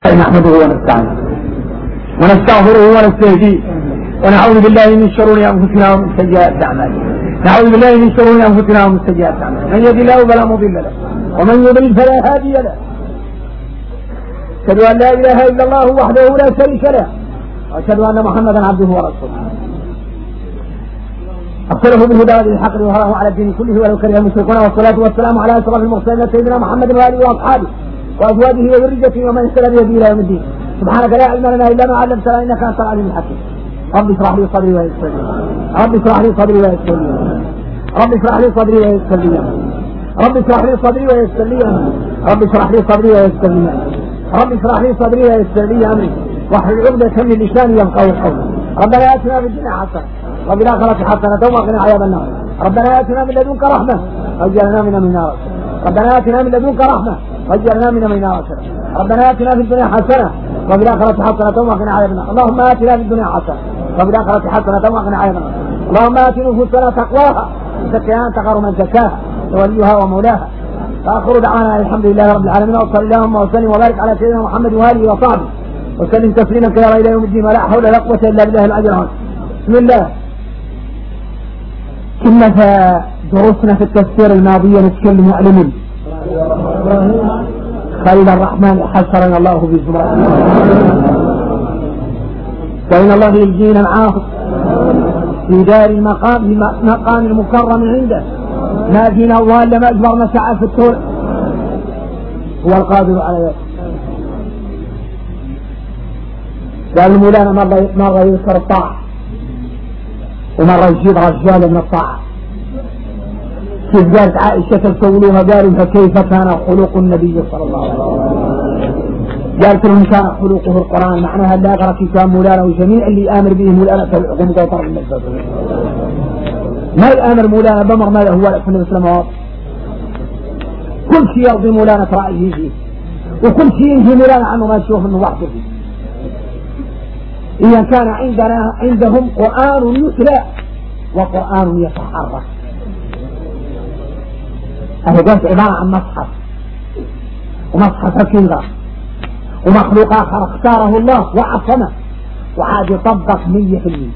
نحمده ونستعينه ونستغفره ونستهديه ونعوذ بالله من شرور انفسنا ومن سيئات اعمالنا. نعوذ بالله من شرور انفسنا ومن سيئات اعمالنا. من يهد الله فلا مضل له ومن يضلل فلا هادي له. اشهد ان لا اله الا الله وحده لا شريك له واشهد ان محمدا عبده ورسوله. أرسله بالهدى والحق ليظهره على الدين كله ولو كره المشركون. والصلاة والسلام على أشرف المرسلين سيدنا محمد وآله وأصحابه وأزواجه وذريته ومن اهتدى بهديه إلى يوم الدين. سبحانك لا علم لنا إلا ما علمتنا إنك أنت العليم الحكيم. رب اشرح لي صدري ويسر لي. رب اشرح لي صدري ويسر لي. رب اشرح لي صدري ويسر لي. رب اشرح لي صدري ويسر لي. رب اشرح لي صدري ويسر لي. رب اشرح لي صدري ويسر لي أمري واحلل عقدة من لساني يفقهوا قولي. ربنا آتنا في الدنيا حسنة وفي الآخرة حسنة وقنا عذاب النار. ربنا آتنا من لدنك رحمة واجعلنا من النار. ربنا آتنا من لدنك رحمة واجعلنا من النار. ربنا آتنا في الدنيا حسنة وفي الآخرة حسنة وقنا عذاب النار. اللهم آتنا في الدنيا حسنة وفي الآخرة حسنة وقنا عذاب النار. اللهم آت نفوسنا تقواها زكها أنت خير من زكاها وليها ومولاها. وآخر دعوانا الحمد لله رب العالمين وصلى اللهم وسلم وبارك على سيدنا محمد وآله وصحبه وسلم تسليما كثيرا إلى يوم الدين. ولا حول ولا قوة إلا بالله العلي العظيم. بسم الله. كنا في دروسنا في التفسير الماضية نتكلم معلم خليل الرحمن حشرنا الله في زمرة وإن الله يلقينا معاه في دار المقام مقام المكرم عنده ما فينا الله إلا ما أجبرنا ساعة في الطول هو القادر على ذلك. قال مولانا مرة يذكر الطاعة ومرة يجيب رجال من الطاعة. كيف قالت عائشة تسولوها قالوا فكيف كان خلق النبي صلى الله عليه وسلم؟ قالت لهم كان خلقه القرآن معناها لا أقرأ كتاب مولانا وجميع اللي آمر به مولانا تبعهم قوطر من النبي. ما يآمر مولانا بمر ما هو لك النبي صلى الله عليه وسلم. كل شيء يرضي مولانا رأيه فيه وكل شيء ينهي مولانا عنه ما تشوف انه وحده فيه. إذا كان عندهم قرآن يتلى وقرآن يتحرك. هذا عبارة عن مصحف ومصحف كذا ومخلوق آخر اختاره الله وعصمه وعاد يطبق 100%.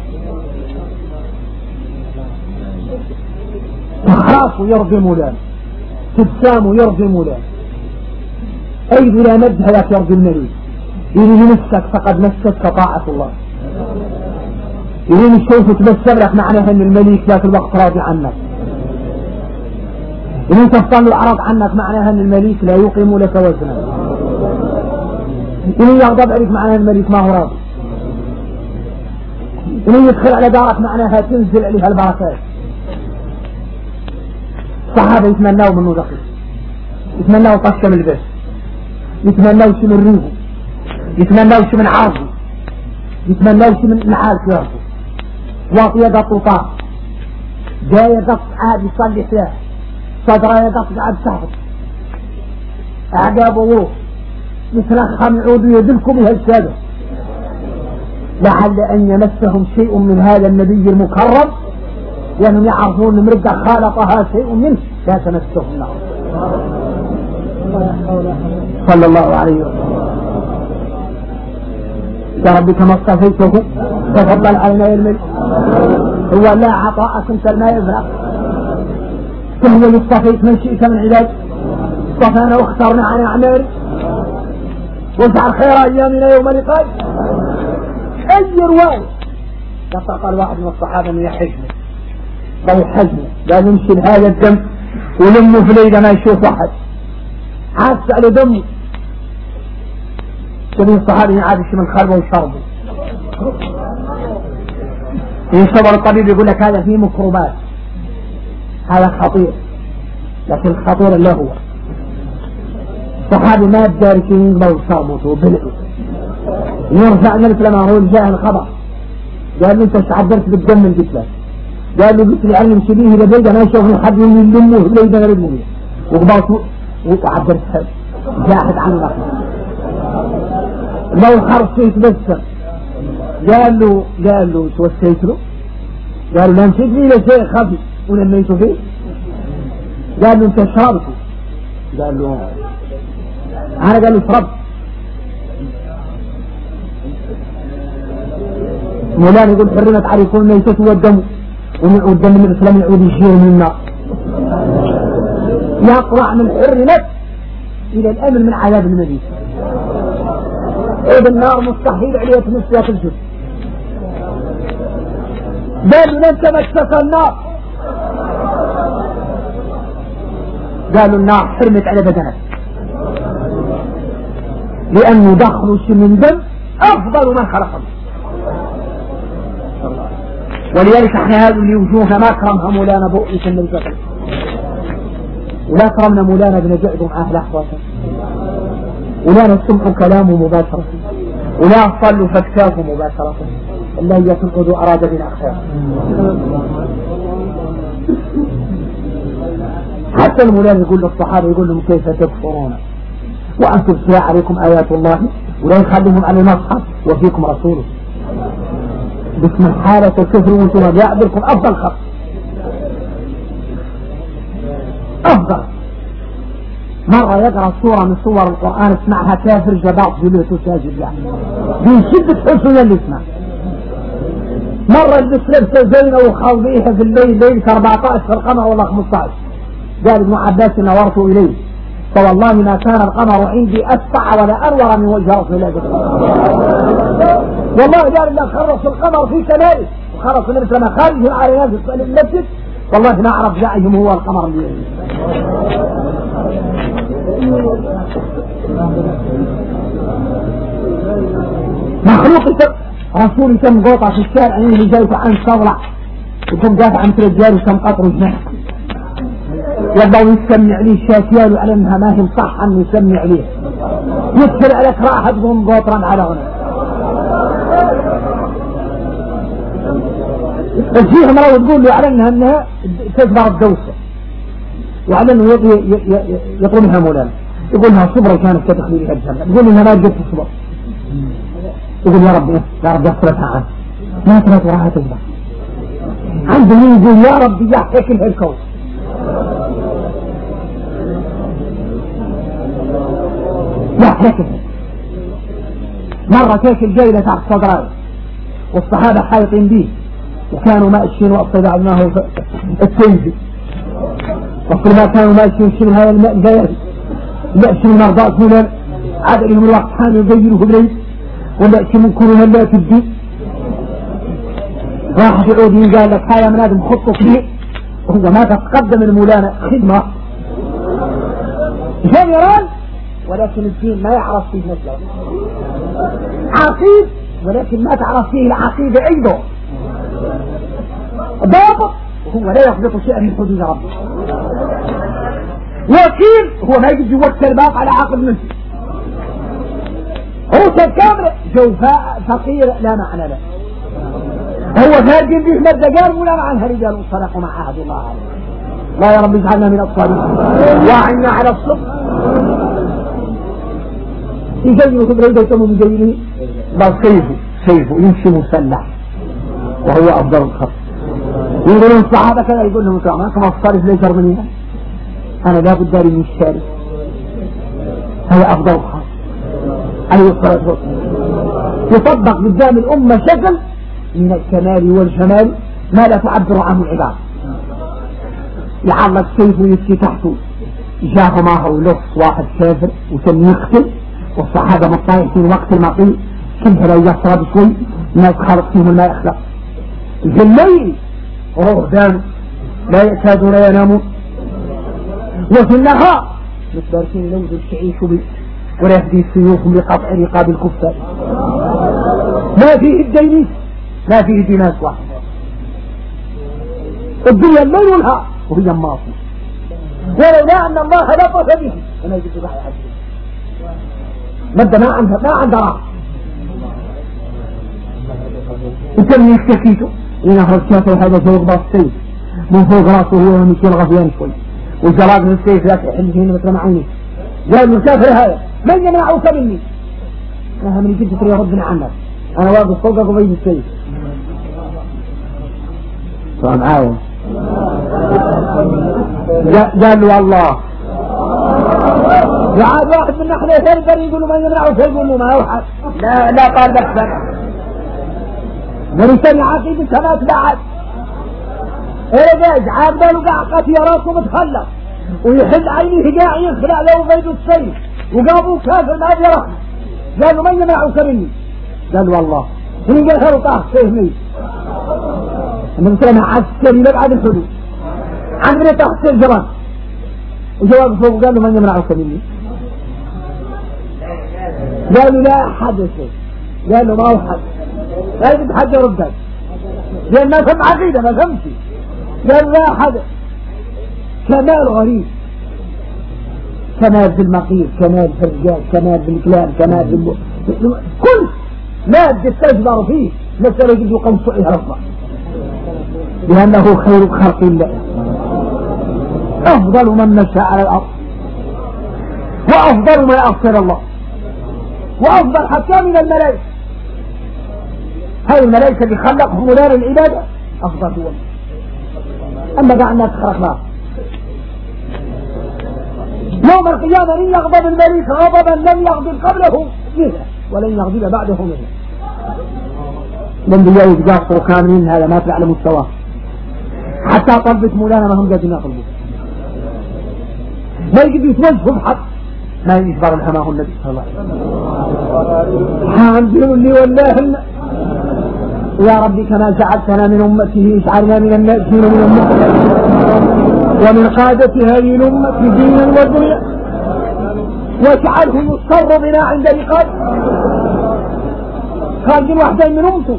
إخلاصه يرضي مولانا تبسامه يرضي مولانا أي بلا مدهلك يرضي المريض. إذا مسك فقد مسك طاعة الله. إذا الشوف تبسم لك معناها أن الملك ذات الوقت راضي عنك. إذا تفضل العرض عنك معناها أن الملك لا يقيم لك وزنا. إذا يغضب عليك معناها الملك ما هو راضي. إذا يدخل على دارك معناها تنزل عليها البركات. الصحابة يتمنوا منه دقيق يتمنوا طشة من البس يتمنوا شي من ريبه يتمنوا شي من عرضه يتمنوا شي من معال كيرته واطية قط وطاق جاية قط عاد يصلي فيها صدره قط قاعد سهر أعقاب وروح يتلخم يعود يدلكم بها السادة لعل أن يمسهم شيء من هذا النبي المكرم لأنهم يعرفون أن مرقة خالطها شيء منه لا تمسهم النار صلى الله عليه وسلم. يا ربي كما اصطفيته تفضل علينا يا الملك هو لا عطاء كنت ما يفرق كم هو اصطفيت من شئت من عباد اصطفانا واخترنا عن أعمال واجعل خير أيامنا يوم لقاء. أي رواية قال واحد من الصحابة من يحجنا ضوء حزمه لا نمشي لهذا الدم ولمه في ليلة ما يشوف واحد عاس على دمه شبيه الصحابي يعادش من خربه وشربه. يصبر الطبيب يقول لك هذا فيه ميكروبات هذا خطير لكن الخطير اللي هو الصحابي ما يدارك ينقبه وشربه وبلعه يرجع نلف لما هو جاء الخبر قال له انت عبرت بالدم من جسمك قال له قلت لي علم شبيه لبيدا ما يشوفني حد يلمه ليدا يرمه وقباته وعبرت حد جاحد عنك لو خرصيت بس قال له توسيت له قال له لا مشيت لي لشيء خفي ولميته فيه قال له انت شربته قال له انا قال له شربت مولانا يقول حرمت عليكم الميتة والدم والدم من الإسلام يعود يشير من النار. يقرع من حرمت إلى الأمن من عذاب المدينة. عيد النار مستحيل عليه تمسيات الجد. قالوا لن تمسك النار، قالوا النار حرمت على بدنك لأنه دخلوا من دم أفضل من خلقهم. ولذلك احنا هذا اللي وجوهنا ما كرمها مولانا بؤيس من الجبل، ولا كرمنا مولانا بنجعدهم أهل أحواته، ولا نسمع كلامه مباشرة، ولا صلوا فاكتافه مباشرة، إلا هي تنقذ أراد بنا خير. حتى المولانا يقول للصحابة يقول لهم كيف تكفرون وأنتم تتلى عليكم آيات الله ولا يخليهم عن المصحف وفيكم رسوله. باسم حالة الكفر وانتم يعبركم أفضل خط، أفضل. مرة يقرأ سورة من صور القرآن اسمعها كافر جباط جلوس وساجد يعني من شدة حسن اللي اسمع. مرة يلبس لبسه زينة وخوضيها في الليل ليلة 14 في القمر والله 15. قال ابن عباس نورت إليه فوالله ما كان القمر عندي أسطع ولا أنور من وجه رسول الله. والله قال الله خرص القمر في كماله وخرص النبي لما خارجه على ناس المسجد والله ما أعرف جاءهم هو القمر اللي مخلوق رسول كم قوطة في الشارع اللي جايته عن صولع وكم دافع عن رجال وكم قطر جناح يبدأ يسمي عليه شاكيال وعلى انها ما هي صح انه يسمي عليه يدخل عليك راحة تقوم قطرا على هنا. فيها مرة تقول له على انها تجبر الدوسة وعلى انه يطلبها مولانا يقول لها صبرا كانت تدخل لها الجنة يقول لها ما جبت صبر يقول يا رب يا رب يصرفها عنه ما ترى وراها تجبر عنده مين يقول يا رب يحكي لها الكون. يحكي مرة تاكل جيلة تحت صدرائه والصحابة حايطين به وكانوا ماشيين واصطدعناه التنزي وكل ما كانوا ماشيين شنو هذا الماء جاي لا شنو مرضات مولانا عاد لهم الوقت حان يغيروا بليل ولا شنو كلهم لا تبدي راح يعود قال لك هاي من هذا مخطط فيه وهو ما تتقدم المولانا خدمة جنرال ولكن الدين ما يعرف فيه مثله عقيد ولكن ما تعرف فيه العقيدة أيضا ضابط وهو لا يضبط شيئا من حدود ربه وكيل هو ما يجي يوكل باق على عقل منه هو كامل جوفاء فقير لا معنى له هو فاجر به مدى قال ولا عنها رجال صدقوا مع عهد الله عليه. لا يا رب اجعلنا من الصالحين واعنا على الصدق يجينه كبريده يتموا بجينه بل سيفه يمشي مسلح وهو افضل الخط. يقولون الصحابة كذا يقول لهم كما الصارف ليس رمنيها انا لا بد داري من الشارع هذا افضل الخط عليه الصلاة والسلام يطبق قدام الامة شكل من الكمال والجمال ما لا تعبر عنه العباد. يعلق سيفه يبكي تحته جاه معه لص واحد كافر وتم يقتل والصحابة مطايحين وقت المعطي كلها لا يصرد شوي الناس خلق فيهم ما يخلق في الليل رهدان لا يكادون ينامون وفي النهار متباركين لوز الشعيش به ولا يهدي سيوفهم لقطع رقاب الكفار ما فيه الدينيس ما فيه ديناس واحد الدنيا الليل والنهار وهي الماضي ولولا ان الله لطف به فما يجب ضحي عجل مادة ما عندها راحة وكم يكتفيته ينهر الكافر هذا فوق باص السيف من فوق راسه هو مشي الغفيان شوي والجراد من السيف لا تحل فيه مثل معوني قال الكافر هذا من يمنعك مني انا من جد تري ربنا عنك انا واقف فوقك وبيد السيف معايا قال له الله وعاد واحد من نحن يفرقر يقول له ما يمنعه يقول له ما يوحد لا قال لك ورثني عقيدة ما تبعد ايه عابدان قعقات يا راسه متخلق ويحد عينيه قاع يخلع له بيد السيف وقابوا كافر ما بيرحم قالوا من يمنعك مني قال والله من قال هرو طاح سيهمي النبي صلى الله عليه وسلم عسكري لبعد الحدود عندنا طاح سيف جبان وجواب فوق قال له من يمنعك مني قالوا لا أحد قال له ما هو حد لا يجب حد يردك لأن ما فهم عقيدة ما فهمش قال لا أحد كمال غريب كمال في المقير كمال في الرجال كمال في الكلام كمال في كل مادة تجبر فيه مثل يجب قوم سعيه رفضه لأنه خير خلق الله أفضل من مشى على الأرض وأفضل من أغفر الله وأفضل حتى من الملائكة هاي الملائكة اللي خلقهم نار العبادة أفضل هو أما دع الناس خلقناه يوم القيامة إن يغضب الملك غضبا لم يغضب قبله منه ولن يغضب بعده منه الأنبياء يتقاصروا كاملين هذا ما في على مستواه حتى طلبت مولانا ما هم قادرين يطلبوا ما يجب يتوجهوا بحق ما يجبر الحماه النبي صلى الله عليه وسلم حامدين لي والله يا ربي كما جعلتنا من أمته اجعلنا من الناجين من أمته ومن قادة هذه الأمة دينا ودنيا واجعله يصر بنا عند لقاء خارجين واحدين من أمته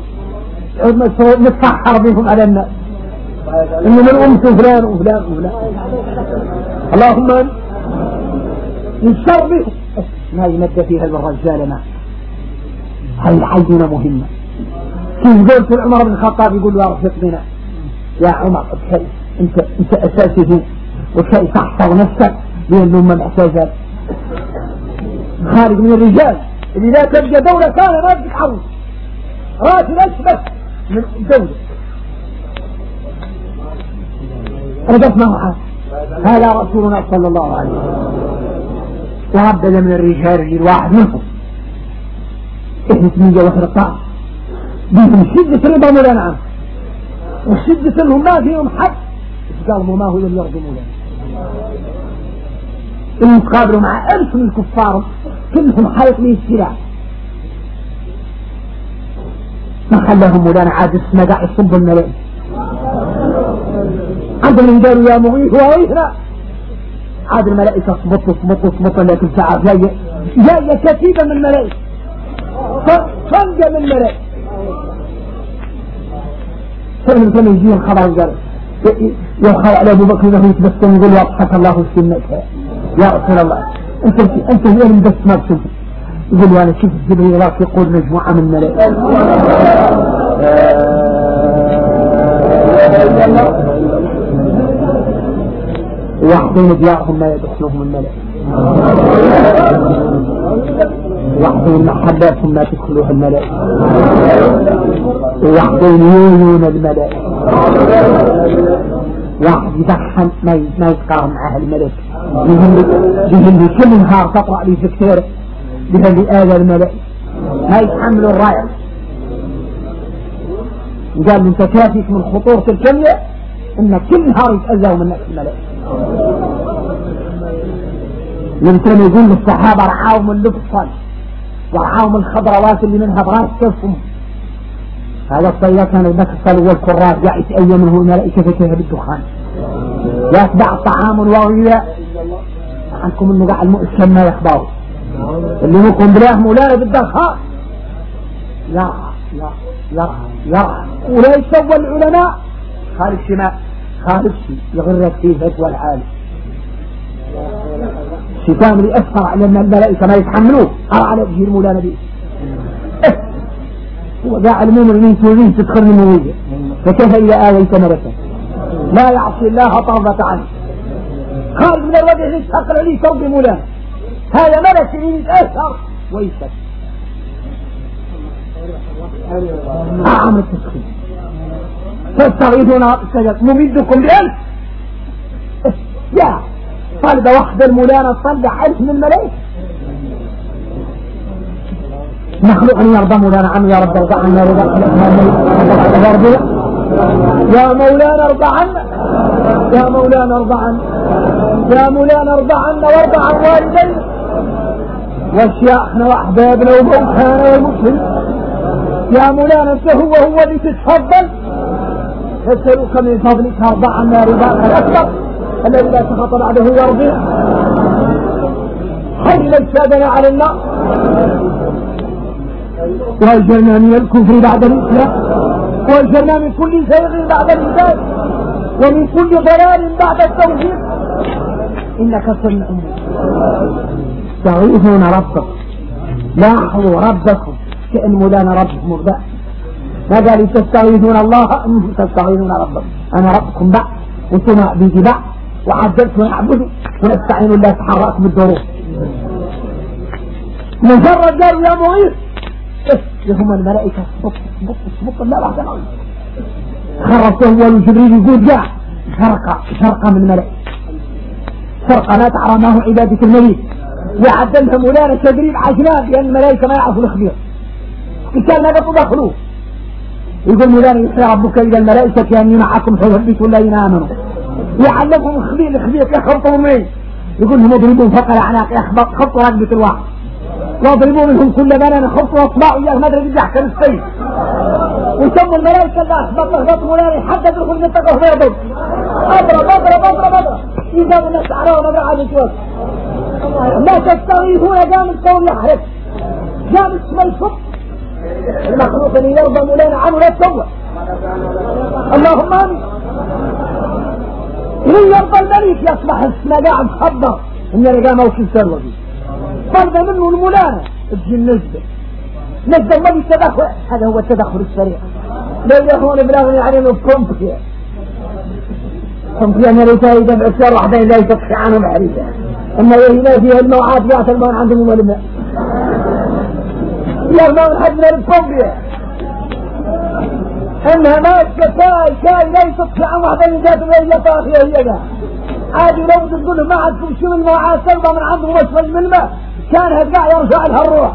نتفحر بهم على الناس إنه من أمته فلان وفلان وفلان اللهم يصر به ما يمد فيها الرجال معه هاي العينة مهمة كيف قلت عمر بن الخطاب يقول له ارفق بنا يا عمر انت اساسي فيه وكي تحفظ نفسك لان الامه محتاجه خارج من الرجال اللي لا تبقى دوله كان راتب حرب راتب اشبك من دوله رجعت معه هذا رسولنا صلى الله عليه وسلم وعبد من الرجال الواحد منهم احنا 113 بهم شدة الرضا مولانا عنه وشدة انهم ما فيهم حد قالوا ما هو اللي يرضي مولانا اللي يتقابلوا مع ألف من الكفار كلهم حرق من السلاح ما خلاهم مولانا عاد اسمه قاعد يصب الملائكة عندهم قالوا يا مغيث وغيثنا عاد الملائكة صمت لكن ساعة جاية كتيبة من الملائكة فنجة من الملائكة فلما كان يجيه الخبر قال يوخر على ابو بكر انه يتبسم يقول واضحك الله سنك يا رسول الله انت هي اللي بس ما تشوف يقول وانا شفت جبريل راك يقول مجموعه من الملائكه وحدين ديارهم ما يدخلهم الملائكه وحدين محباتهم ما تدخلوها الملائكه وحدين يولون الملائكه واحد يدخن ما يتقارن معها الملائكه يجي كل نهار تقرا لي سكتير بهذه آلة الملائكه ما يتحملوا الرايه قال انت كافيك من خطوره الكليه ان كل نهار يتاذوا من نفس الملائكه يمكن يقول للصحابه رعاهم اللبصا ورعاهم الخضروات اللي منها براس كفهم هذا الطيار كان المكسل والكراس قاعد يتأيمنه الملائكة فكيها بالدخان يتبع طعام وغذاء عنكم انه قاعد المؤسسم ما يخبره اللي ممكن بلاه مولانا بالدخان يرعى ولا يسوى العلماء خالد شماء خالد شي يغرك فيه فتوى العالم الشيطان اللي أثر على أن الملائكة ما يتحملوه على وجه المولانا به وقاع المؤمن من تدخل من موية فكيف إذا آويت ملكا لا يعصي الله طرفة عنه خارج من الوجه يتحقل عليه توب مولانا هذا ملك يتأثر ويسكت أعمل التسخين تستغيثون السجد ممدكم بألف يا طلبة واحدة المولانا تطلع 1000 من الملائكة مخلوق يرضى مولانا عنه يا رب ارضى عنا رضا يا مولانا ارضى عنا يا مولانا ارضى عنا يا مولانا ارضى عنا وارضى عن والدينا واشياخنا واحبابنا وموتانا والمسلمين يا مولانا انت هو اللي تتفضل نسألك من فضلك ارضى عنا رضاك الاكبر الذي لا سخط بعده يرضينا حل اجسادنا على النار واجرنا من الكفر بعد الاسلام واجرنا من كل زيغ بعد الهدايه ومن كل ضلال بعد التوحيد انك سميع تعيثون ربكم لاحظوا ربكم كأن مولانا ربكم مبدأ ما قال تستعيذون الله انتم تستعيذون ربكم انا ربكم بعد وانتم بيجي بعد وعدلت ونعبدوا ونستعين الله تحرك بالظروف مجرد قالوا يا معيذ هم الملائكة صبط الله وحده خرصه هو جبريل يقول جاء شرقة من الملائكة شرقة لا تعرى ما هو عبادة المليك وعدلها مولانا تدريب عجلان لأن الملائكة ما يعرفوا الخبير كان هذا تدخلوه يقول مولانا يحيى ربك إلى الملائكة كأني معكم فيثبتوا الذين آمنوا يعلمهم الخبير يخبطوا منين يقول لهم اضربوا فوق الأعناق خبطوا رقبة الواحد واضربوا منهم كل بنان خبطوا واصبعوا إياه ما أدري يحكم السيد وسموا الملائكة اللي أخبط مولانا يحدد لكم منطقة وما يضرب أضرب إذا الناس عروا ما بعد يتوسط لا تستغيثون قام القول يحرق قام اسم الفق المخلوق اللي يرضى مولانا عنه لا تسوى اللهم امين من يرضى الملك يصبح اسمه قاعد خبر ان رقا موكل سروه فرض منه المولانا تجي النجدة ما بالتدخل هذا هو التدخل السريع لا يهون بلاغني علينا بكمبيا انا ريتها اذا بعسار وحدين لا يتطفي عنهم حريفة اما يهنا فيها الموعات بيعت الموان عندهم ولما يا الموان حدنا الكمبيا انها ما كاي لا يتطفي عن وحدين ذات ولا طاخية هي ده عادي لو تقول له ما عندكم شو الموعات سلبة من عندهم واسفل من الماء كان هدقع يرجع لها الروح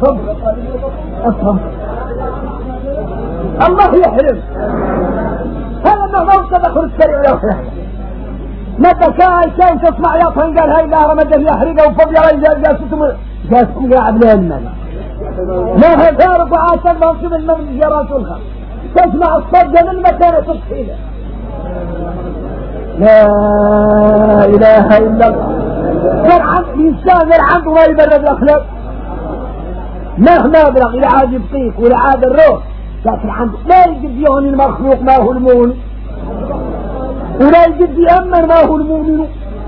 الله يحرم هذا ما هو التدخل السريع يا اخي متى كان تسمع يا طن قال هاي لا رمد في احرقه وفضي على جالسكم قاعد لها المال ما هزارك وعاشر موصف المن جرات الخم تسمع الصدى من مكانة تصحيله لا اله الا الله الإنسان عنده ما يبرد الأخلاق مهما بلغ إلى عاد يبقيك وإلى عاد الروح لكن عنده لا يجد يهني المخلوق ما هو المؤمن ولا يجد يأمن ما هو المؤمن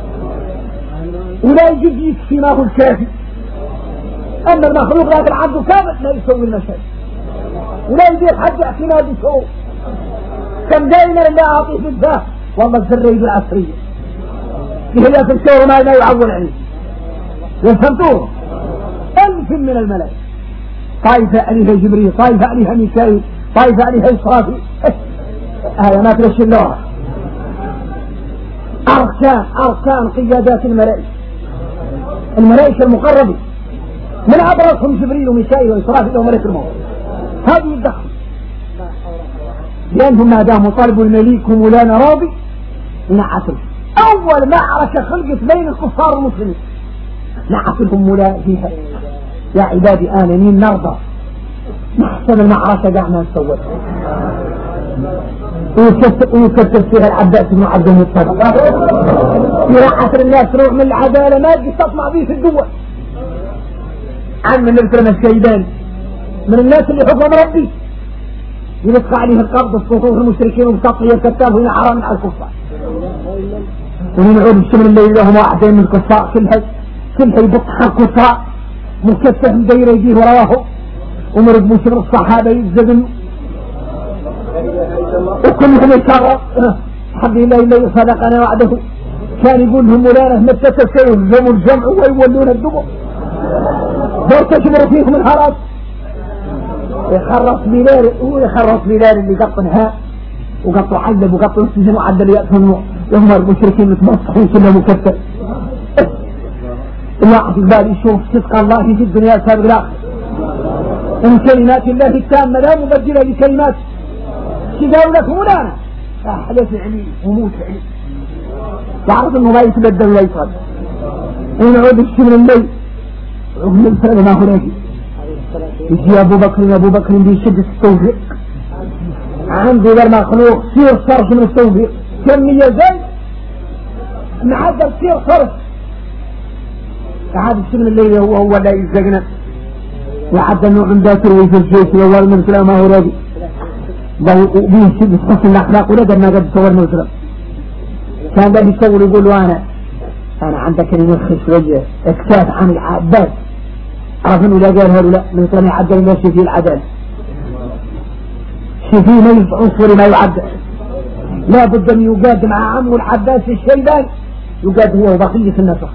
ولا يجد يكفي ما هو الكافي أما المخلوق لكن عنده ثابت لا يسوي المشاكل ولا يجد حد اعتماد يسوي كم دائما لا أعطيه بالذات والله الزريد العصرية بهذا في الكون ما يعول عليه وفهمتوه 1000 من الملائكة طائفة عليها جبريل طائفة عليها ميكائيل طائفة عليها إسرافيل هذا ما ترش الله أركان قيادات الملائكة المقربين من أبرزهم جبريل وميكائيل وإسرافيل وملك الموت هذه الدخل لأنهم ما داموا طالبوا المليك ومولانا راضي نعتهم أول معركة خلقت بين الكفار والمسلمين نعتهم مولانا فيها يا عبادي آمنين نرضى نحسن المعركة قعنا نسوي ويكتب فيها العباس بن عبد المطلب يرعثر الناس روح من العدالة ما تجي تطمع به في الدول عم من الفرن الشيبان من الناس اللي حكم ربي يلقى عليه القبض الصفوف المشركين ومسطي الكتاب هنا حرام على الكفار ونعود الشمل الليل لهم واحدين من الكفار كلها يبطح الكفار مكتف داير يجيه وراه ومرد مشر الصحابة يتزدن وكلهم يشرب حق الله إلا صدقنا وعده كان يقول لهم مولانا متى سيهزموا الجمع ويولون الدبر تشمر فيهم الحرس يخرص بلال اللي قطنها وقطوا عذب وقطوا السجن وعدل يأتهم يهم المشركين متمسحين كلهم مكتب الواحد البال يشوف صدق الله في الدنيا سابق الآخر من كلمات الله التامة لا مبدل لكلمات. قالوا لك مولانا حدث علي وموت علي وعرض انه ما يتبدل ولا يصعد ونعود الشمل الليل ومن الفرد ما هو راجي يجي ابو بكر بيشد التوفيق عنده ذا المخلوق سير صرف من التوفيق كمية زي معدل سير صرف عاد الشمل الليل هو لا يزقنا وعد انه عنده تروي في الجيش الاول من كلام ما هو راجي بيشد حسن الاخلاق ولقد ما قد صور مسلم كان ده يصور يقول له انا عندك المخش وجه اكتاف عن العباس عرف انه لا قال هؤلاء من كلام يعدل الناس في العدل شفيه ميز عنصري ما يعدل لا بد ان يقاد مع عمه العباس الشيباني يقاد هو وبقية النسخ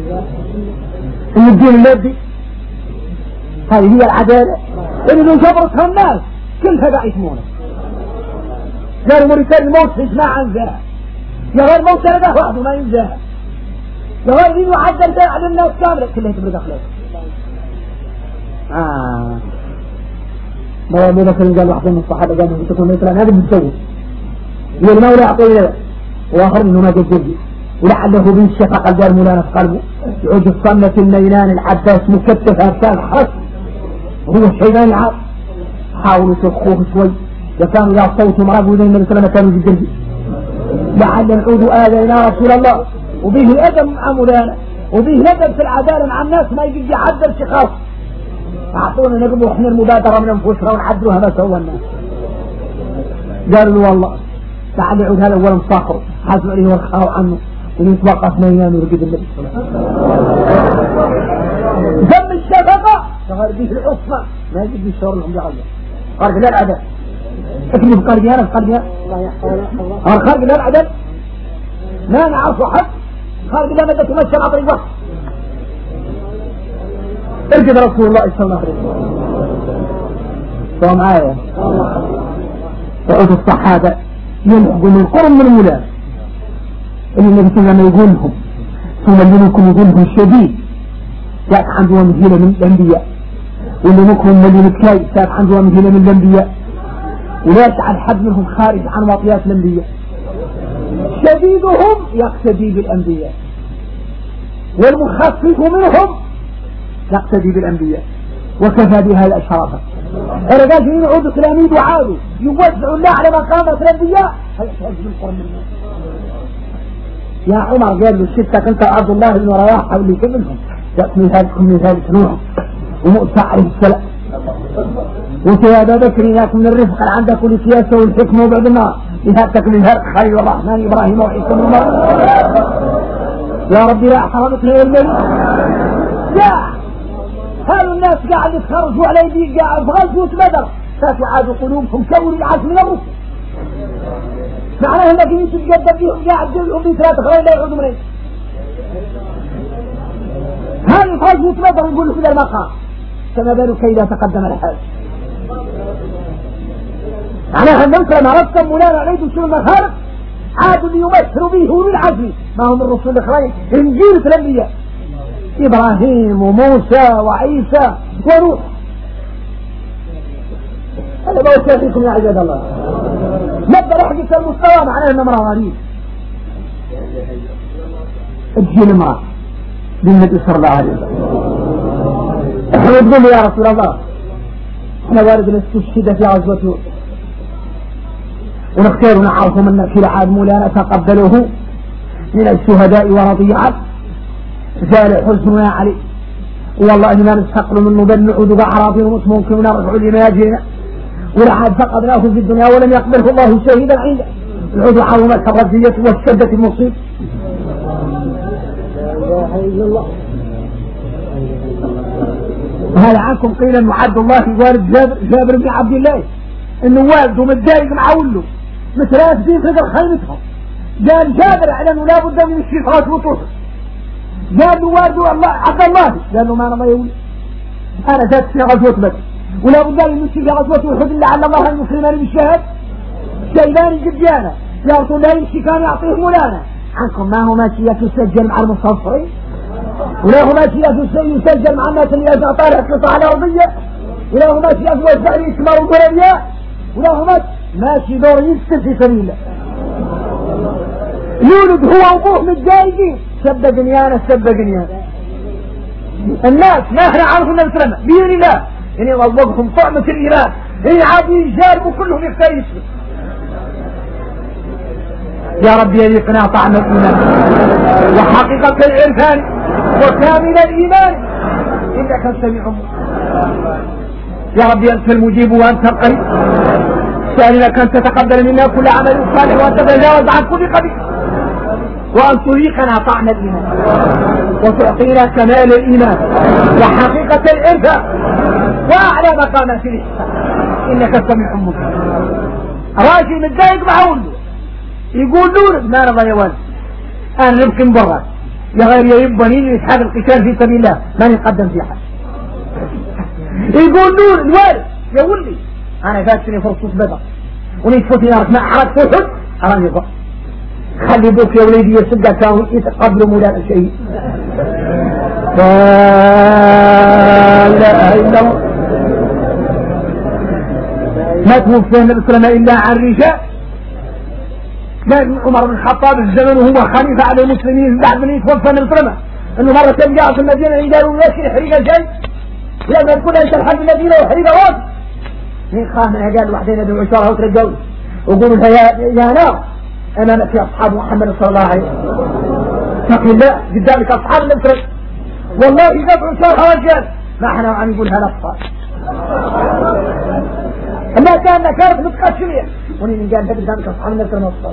الدين الذي هذه هي العدالة اللي لو جبرتها الناس كلها بقى يسمونه قالوا مريكان الموت اسمع عن ذا يا غير موت هذا وحده ما ينزاه يا غير دين وعدل ده على الناس كاملة كلها تبرد أخلاق ما أبو بكر قال واحد من الصحابة قالوا تكون مثلا هذا بتسوي يقول ما ولا أعطيه وآخر إنه ما جد ولعله بالشفقة قال مولانا في قلبه يعود الصمة الميلان العباس مكتف أرسال حرس وهو الشيباني عاد حاولوا تخوه شوي وكانوا إذا صوتوا مرضوا إلى النبي صلى الله عليه وسلم كانوا جدا لعل نعود آذى إلى رسول الله وبه أدب مع مولانا وبه ندب في العدالة مع الناس ما يجي يعدل شخاص أعطونا نقبوا إحنا المبادرة من أنفسنا ونعدلوها ما سوى الناس قالوا له والله تعال يعود هذا أولا صاخر حاسوا عليه وخاوا عنه ونتوقف ميان ورقد النبي ذم الشفقة شغال به العصمة ما يجب بالشعور لهم بغير خارج لا العدل اكتب قلبي أنا في قلبي خارج لا العدل ما نعرف حد خارج لا مدى تمشى على طريق وقت ارجد رسول الله صلى الله عليه وسلم سوى معايا وعود الصحابة يلحقوا من قرن من المولاد اللي النبي صلى الله عليه وسلم يقول لهم ثم منكم يقول لهم شديد ساك عنده مهيلة من الأنبياء واللي منكم مدينة كاي ساك عنده مهيلة من الأنبياء ولا يجعل حد منهم خارج عن واطيات الأنبياء شديدهم يقتدي بالأنبياء والمخفف منهم يقتدي بالأنبياء وكفى بها الأشرافة الرجال جميل عودوا تلاميذ وعادوا يوزعوا الله على مقامة الأنبياء هيحتاج بالقرن منهم يا عمر قال له ستك انت عبد الله بن رواحه واللي كملهم يأتي من ذلك نوح ومؤسى عليه السلام وانت يا ابا بكر ياك من الرفق اللي عندك والسياسه والحكمه وبعد النار يهاتك من هرق خير الرحمن ابراهيم وعيسى بن مريم يا ربي لا حرمت لي الملك يا هالوا الناس قاعد يتخرجوا على يدي قاعد بغزوة بدر فتعاد قلوبهم كون العزم من الرسل معناه انك انت تتقدم فيهم قاعد تجيبهم بثلاثة خير لا يعودوا منين هذه غزوة بدر نقول في المقام فما بالك إذا تقدم الحاج معناها النمسة ما رسم مولانا عليه شنو المخارق عادوا ليمثلوا به أولي العزم ما هم الرسول الأخرين إنجيل الأنبياء إبراهيم وموسى وعيسى ونوح هذا ما وصل فيكم يا عباد الله نبدأ نحدث المستوى معناه أنه امرأة غريب تجي المرأة بالنبي صلى الله عليه وسلم احنا نقول يا رسول الله احنا والدنا استشهد في غزوته ونختار نعرف من في العاد مولانا تقبلوه من الشهداء ورضي عنه زال حزننا عليه والله ما نستقبل منه بل نعود بأعراضهم ممكن نرجع لماجنا والعاد فقدناه في الدنيا ولم يقبله الله شهيدا عنده العود عظمة الرزية والشدة المصيب هذا عنكم قيل انه عبد الله والد جابر بن عبد الله انه والده متضايق مع ولده مترافدين في خيمتهم قال جابر اعلنوا لا بد من الشفاء وطهر قال له والده الله عبد الله قال له ما انا ما يولي انا جات في غزوه بدر ولا بد من في غزوه احد لعل الله المسلمين بالشهاد شيبان جديانا يا رسول الله يمشي كان يعطيه مولانا عنكم ما هو ماشي يسجل مع المستنصرين ولا هو ماشي يسجل مع الناس اللي يجعطارها قطع الأرضية ولا هو ماشي أزواج بعد يسمعوا القرآن ولا هو ماشي دور يسكت في سبيل الله. يولد هو وابوه متجايزين سبقني أنا سبقني أنا. الناس ما احنا عارفين نسلم بإذن الله يعني وضبهم طعمة الإيمان هي عادي يجاربوا كلهم يختلفوا. يا ربي يذيقنا طعم الإيمان وحقيقة العرفان وكامل الإيمان إنك السميع. يا ربي أنت المجيب وأنت القريب سألناك أن تتقبل منا كل عمل صالح وأن تتجاوز عن كل قبيح وأن تذيقنا طعم الإيمان وتعطينا كمال الإيمان وحقيقة العرفان وأعلى مقامات الإحسان إنك السميع المجيب. راجل متضايق معه يقول له ما رضى يا ولد أنا نبكي من برا يا غير يبني يسحب القتال في سبيل الله ما يقدم في حد. يقول له الوالد يا ولدي أنا فاتني فرصة بدر ونتفتني أرك ما أحرك فوحد حرام يضع خلي بوك يا وليدي يسجى كانوا يتقبلوا مولانا شيء لا إله إلا الله. ما توفى النبي صلى الله عليه وسلم إلا عن رجال. كان عمر بن الخطاب الزمن وهو خليفة على المسلمين بعد من يتوفى النبي صلى الله عليه وسلم انه مرة كان جاء في المدينة قالوا ياكل حريقة جاي لما تقول انت الحج المدينة وحريقة واضح مين خاف منها قال وحدين يدعو عشارها وترجعوا وقولوا لها يا نار امامك يا اصحاب محمد صلى الله عليه وسلم تقي الله قدامك اصحاب النبي صلى الله عليه وسلم والله يدعو عشارها رجال ما احنا عم نقولها نصها ما كان كانت متقشرية ونين قال بدل ذلك أصحاب الناس المصطاد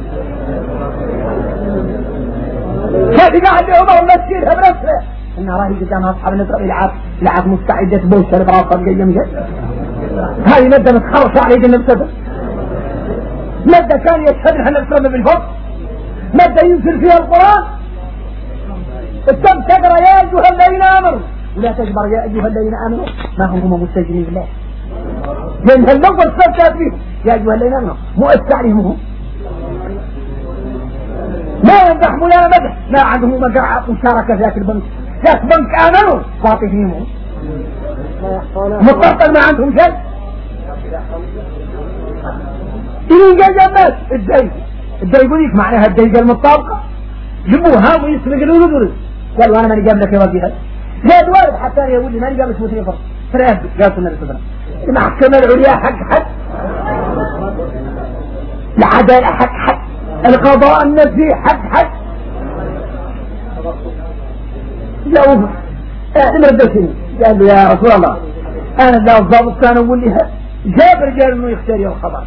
كيف قاعد عمر مسكينها بنفسه إنها راهي قدامها أصحاب الناس العاب مستعدة تبوشها لبراصة جاية مجد هاي مادة متخرصة عليه النبي صلى الله عليه وسلم مادة كان يشهدها النبي صلى الله عليه وسلم بالفضل مادة ينزل فيها القرآن التم تقرأ يا أيها الذين آمنوا ولا تجبر يا أيها الذين آمنوا ما هم مستجنين بالله لأن هالنظر سبتات بهم يا أيها الذين آمنوا مؤثر عليهم ما يمدح ولا مدح ما عندهم مشاركة ذاك البنك ذاك بنك آمنوا فاطفينهم مطلقا ما عندهم شيء إذن جاء الناس الداي يقوليك معناها الداي المطابقة جبوها ويسرق الولد قالوا أنا ماني جاب لك يا وجهك زاد وارد حتى يقول لي ماني جاب اسمه تنفر فريد قالوا النبي صلى الله عليه وسلم المحكمة العليا حق العدالة حق القضاء النفسي حق لو مردسني قال له يا رسول الله أنا لا الضابط كان أقول لها جاب رجال إنه يختار يوم خبر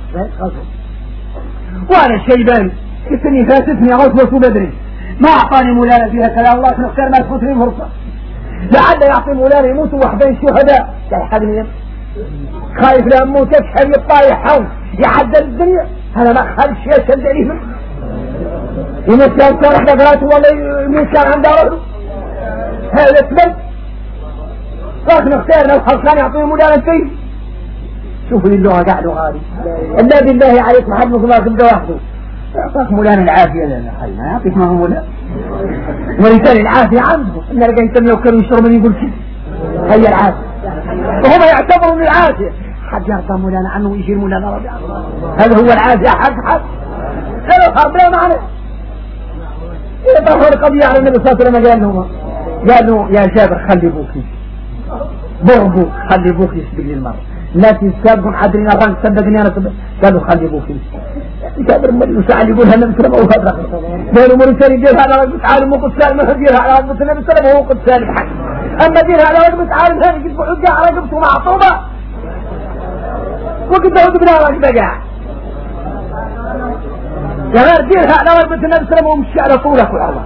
وأنا الشيباني كنتني فاتتني غصبة بدري ما أعطاني مولانا فيها كلام الله نختار ما تفوتني فرصة لعل يعطي مولانا يموتوا وحدين شهداء قال حد خايف لا اموت يشحن يطايح حول يعدل الدنيا هذا ما خالف شيء يشد عليهم يموت كان صالح لقراته والله يموت كان عنده رجل هذا اسمه راح نختار لو خلصان يعطيه مولانا الشيء شوفوا لي اللغة قاعدوا غالي إلا بالله عليك محمد الله تبدا وحده يعطيك مولانا العافية لا ما يعطيك ما هو مولانا ولسان العافية عنده إن لقيتم لو كانوا يشربوا يقول كده هي العافية وهم يعتبروا من العافية حد يعطى مولانا عنه ويشير مولانا رضي الله هذا هو العافية حق قالوا حرب لا معنا يطرحوا القضية على النبي صلى الله عليه وسلم قالوا يا جابر خلي بوك ضربوا خلي بوك يسبق للمرة الناس يسابقون عادرين الرنك صدقني أنا قالوا خلي بوك جابر مساعد يقولها النبي صلى الله عليه وسلم قالوا مرسال يديرها على رقبة عالم مو قد ما يديرها على رقبة النبي صلى الله عليه وسلم وهو قد سالم حق أما ديرها على رقبة عالم هذا يجب حجة على رقبته معصومة وقد دعوت بلا رقبة قاع يا غير ديرها على رقبة النبي صلى الله عليه وسلم ومشي على طولك والله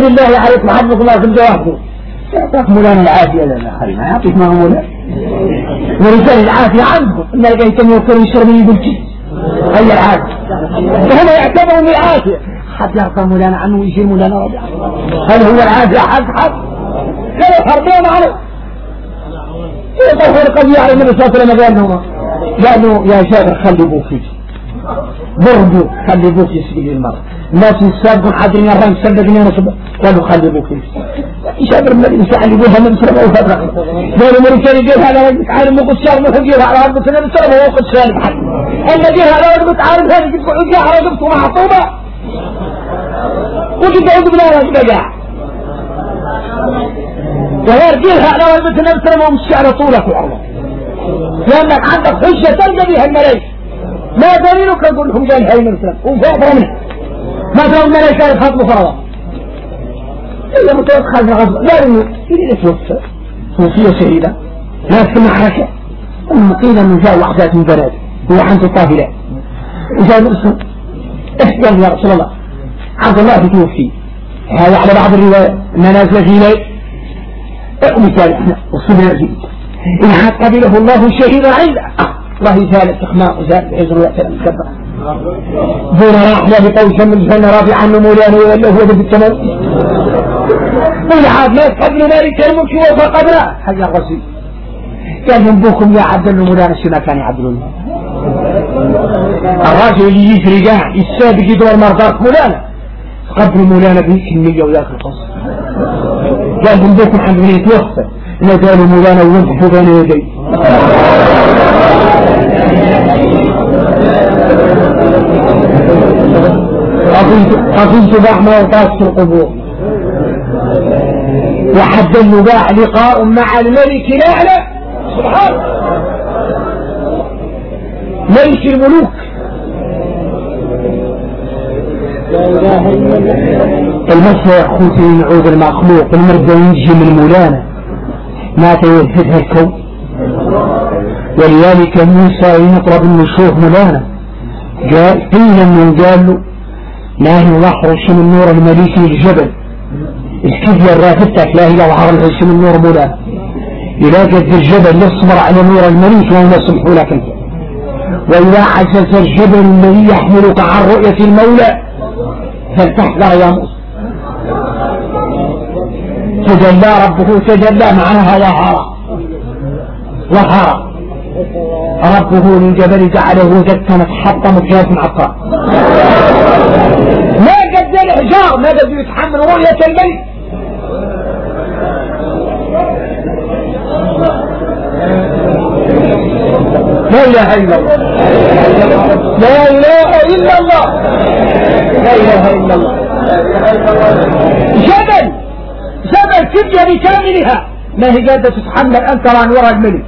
بالله عليك محمد الله في الجواب يعطيك مولانا العافية لا خلي ما يعطيك ما هو مولانا ورجال العافية عنده إن لقيتم يوكر يشرب يقول كي هي العافية فهم يعتبروا بالعافية حتى يعطى مولانا عنه ويشير مولانا ربيع هل هو العافية حق كانوا حربين عليه يطور قضية على النبي صلى الله عليه وسلم قالوا يا شابر خلي بوك فيك ضربوا خلي بوك يسبق المرء الناس يسابقون حاضرين الرمز سبقني انا سبق قالوا خلي بوك فيك شابر من الانسان اللي يقولها النبي صلى الله عليه وسلم قالوا من كان يقول هذا رجل عالم وقصار مو يقول على ربة النبي صلى الله عليه وسلم وهو قصار بحق اما يقول هذا رجل عالم هذا يقول عجاء على ربته محطوبة وجد عود بلا رجل جاء ويرجيها على ربة النبي صلى الله عليه وسلم ومشي على طولك وعرضك لأنك عندك حجة تلقى بها الملائكة ما دليلك يقول لهم جاي هاي المسلم وفاق منه ما ترون الملائكة يخاطبوا فرضا إلا متوقع في غضب لا يريد يتوفى صوفية شهيدة ناس في معركة قيل من جاء وحدات من بلد هو حنت الطاهلة وجاء المسلم قال يا رسول الله عبد الله توفي هذا على بعض الرواية ما نازل في ليل مثال احنا وصلنا فيه إن حد قبله الله شهيدا عنده الله يزال استخماء وزال بعزر ويأتي المكبر دون راحلة بقوشا من الجنة رافع عنه مولانا ولا هو ذي بالتمام قل عاد ما يتقبل مالك الملك وفقدنا حاجة غزي قال ينبوكم يا عبد مولانا شما كان يعبدون الراجل اللي يجري جاع السابق يدور مرضاك مولانا قبل مولانا بكمية وذاك القصة قال ينبوكم عند من يتوفى نقالوا مولانا وانفحوا بين يدي أظنت بعمى وطاس في القبور وحد النباع لقاء مع الملك الأعلى سبحانه ملك الملوك المسا يا أخوتي من عود المخلوق المرضى يجي من مولانا ما توفدها الكون ولذلك موسى يطلب انه يشوف مولانا قيل من قال له ما هي وحرش من نور المليك الجبل الكبير رافتك لا هي وحرش من نور مولانا إذا قد الجبل يصبر على نور المليك وهو يسمح لك انت وإذا عجز الجبل الذي يحملك عن رؤية المولى فلتحذر يا موسى تجلى ربه تجلى معناها ظهر ربه للجبل جعله دكا متحطا مكياس معطى ما قد الإحجار ما قد يتحمل رؤية الملك لا إله إلا الله لا إله إلا الله لا إله إلا الله جبل كبية بكاملها ما هي قادة تتحمل أنكران وراء الملك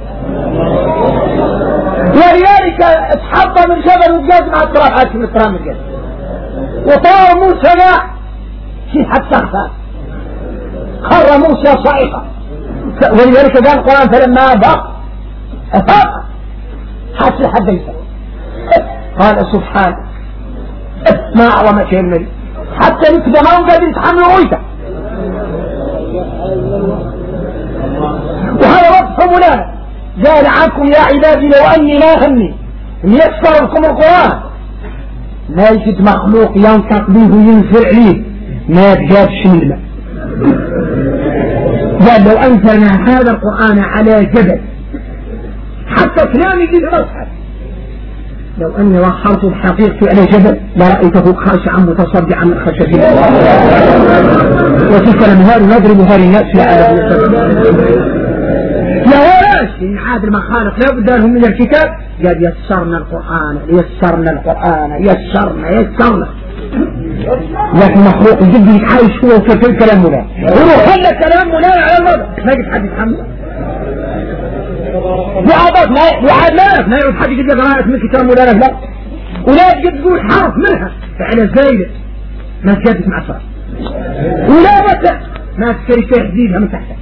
ولذلك اتحطى من جبل وقاز مع التراب حاكم التراب الجبل وطار موسى في حتى خر موسى صائقا ولذلك قال القرآن فلما أفاق حتى حديثا قال سبحانه ما أعظم شيء الملك حتى نكذا ما هم قادر يتحمل رؤيته وهذا وصف مولانا قال عنكم يا عبادي لو أني لا همي يسر لكم القرآن لا يجد مخلوق ينطق به وينفر عليه ما يتجابش من الماء قال لو أنزلنا هذا القرآن على جبل حتى كلامي يجي مصحف لو أني وحرت الحقيقة على جبل لرأيته خاشعا متصدعا من خشية الله وتلك الأنهار نضربها للناس لعلهم يا ولاش إن عاد المخالق لا بد لهم من الكتاب قال يسرنا القرآن يسرنا لكن مخلوق جدا يتحايش هو وكفر كلام مولانا وروح خلى كلام مولانا على المرض ما يجب حد يتحمل وعبط ما يعود حد يجب قراءة من كتاب مولانا لا ولا تجد تقول حرف منها فعلا زايدة ما تجدت مع صار ولا متى ما تكري تحديدها من تحتها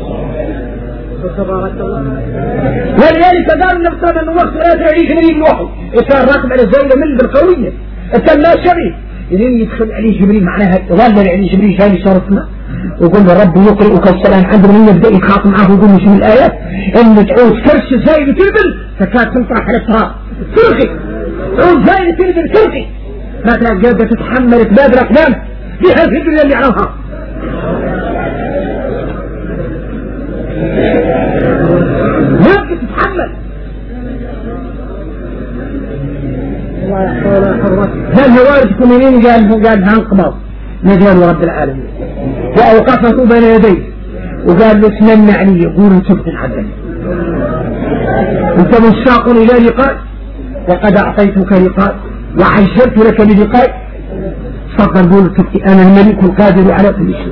ولذلك قال النبي صلى الله عليه وسلم وقت لا تعيش من الوحي كان راكب على الزايدة من بالقوية كان لا شبيه إذن يدخل عليه جبريل معناها ظل عليه جبريل جاي شرطنا ويقول له ربي يقرئك السلام عندما من يبدأ يتخاطب معه ويقول له شو الآيات إن تعود كرش زايد تلبل فكانت تنطرح على التراب ترقي تعود زايد تلبل ترقي ما تلاقي تتحمل تبادر أقدام فيها في الدنيا اللي يعرفها ما تتحمل هل هوارثكم منين قال هنقبض نجال رب العالمين وأوقفه بين يديه وقال له اسمنا علي يقول انتبت العدل انت مشتاق الى لقاء وقد اعطيتك لقاء وعجلت لك بلقاء تفضل قول تبكي انا الملك القادر على كل شيء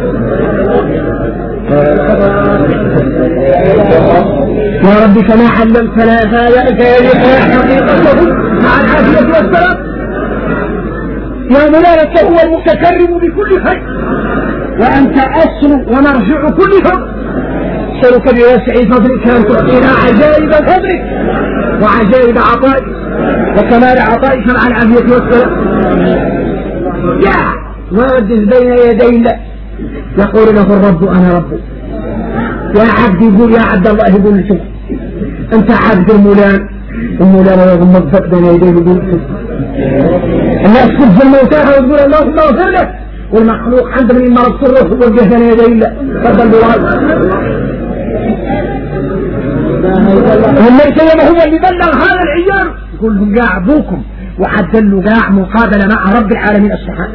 يا رب كما علمتنا هذا حقيقته مع العافيه والسلام يا مولانا هو المتكرم بكل خير وأنت أسر ومرجع كلهم سألك بواسع فضلك أن تعطينا عجائب فضلك وعجائب عطائك وكمال عطائك مع العافية والسلام يا وادس بين يدي الله يقول له الرب أنا رب يا عبد يقول يا عبد الله يقول لك أنت عبد المولان المولان يغمض بين يديه يقول الناس تبذل موتاها وتقول اللهم اغفر لك والمخلوق عنده من المرض صره ووجه بين يدي الله تفضل بوعد والليس هو اللي بلغ هذا العيار يقول لهم قاع ابوكم وعدل له قاع مقابله مع رب العالمين السبحانه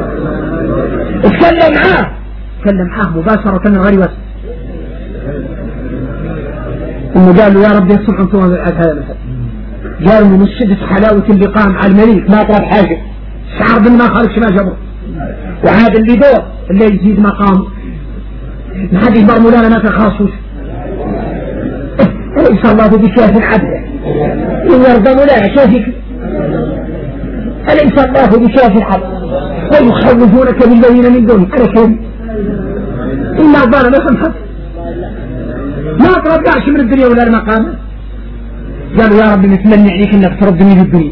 اتكلم معاه مباشره من غير وسط انه قال له يا رب يصلح انتم هذا المثل قالوا من شدة حلاوة اللقاء مع الملك ما طلب حاجة شعر بالما خالفش ما جبره وهذا اللي دور اللي يزيد مقامه ما حد يجبر مولانا ما تخاصوش أليس الله بكاف عبده إن يرضى مولانا شافك أليس الله بكاف عبده ويخوفونك بالذين من دونه أنا كريم إن أرضانا ما سمحت ما ترجعش من الدنيا ولا المقام قالوا يا رب نتمنى عليك انك تردني للدنيا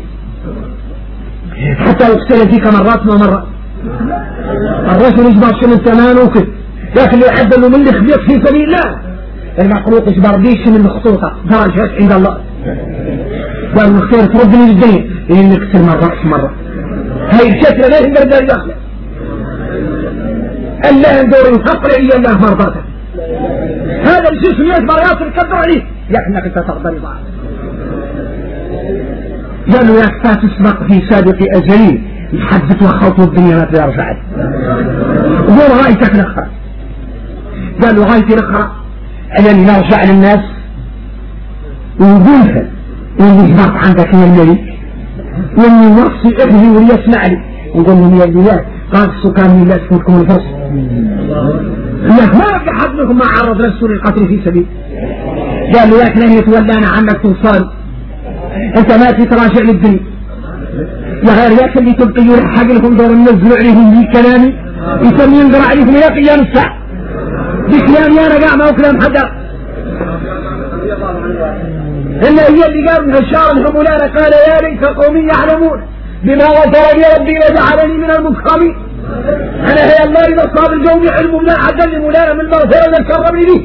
حتى يقتل فيك مرات ومرات الرسول يجبر شو من تمان وكذا لكن اللي يحدد من اللي خبيط في سبيل الله المخلوق يجبر بيش من الخطوطة درجات عند الله قالوا نختار تردني للدنيا لان نكسر مرة هاي الكسرة لا يقدر دار داخله الله ندور الفقر الا الله مرضاته هذا الجسم يجبر يصل كبر عليه لكنك انت تقدر ضعف قالوا يا أختا تسبق في سابق أزلي يحدث وخوته الدنيا ما ترجعت قول غايتك نقرأ قالوا غايتي نقرأ أنني نرجع للناس ونقولها واللي يسبق عندك يا الملك واللي نفسي ابني وليسمع لي ونقول لهم يا البلاد قال السكان من الله تكونكم الفرص انك ما في حد منكم ما عرض نفسه للقتل في سبيل قالوا يا لن يتولانا عنك تنصار انت ما تتراجع للدنيا يا غير ياك اللي تبقي يلحق لهم دور النزل عليهم ذي كلامي يسمي ينقر عليكم الى قيام الساعه بكلامي انا قاع ما هو كلام حدا الا هي اللي قال من هشام الحمولان قال يا ليت قومي يعلمون بما غفر لي ربي وجعلني من المكرمين انا هي الله اذا صاب الجو علم لا عدل مولانا من مغفره ذكرني به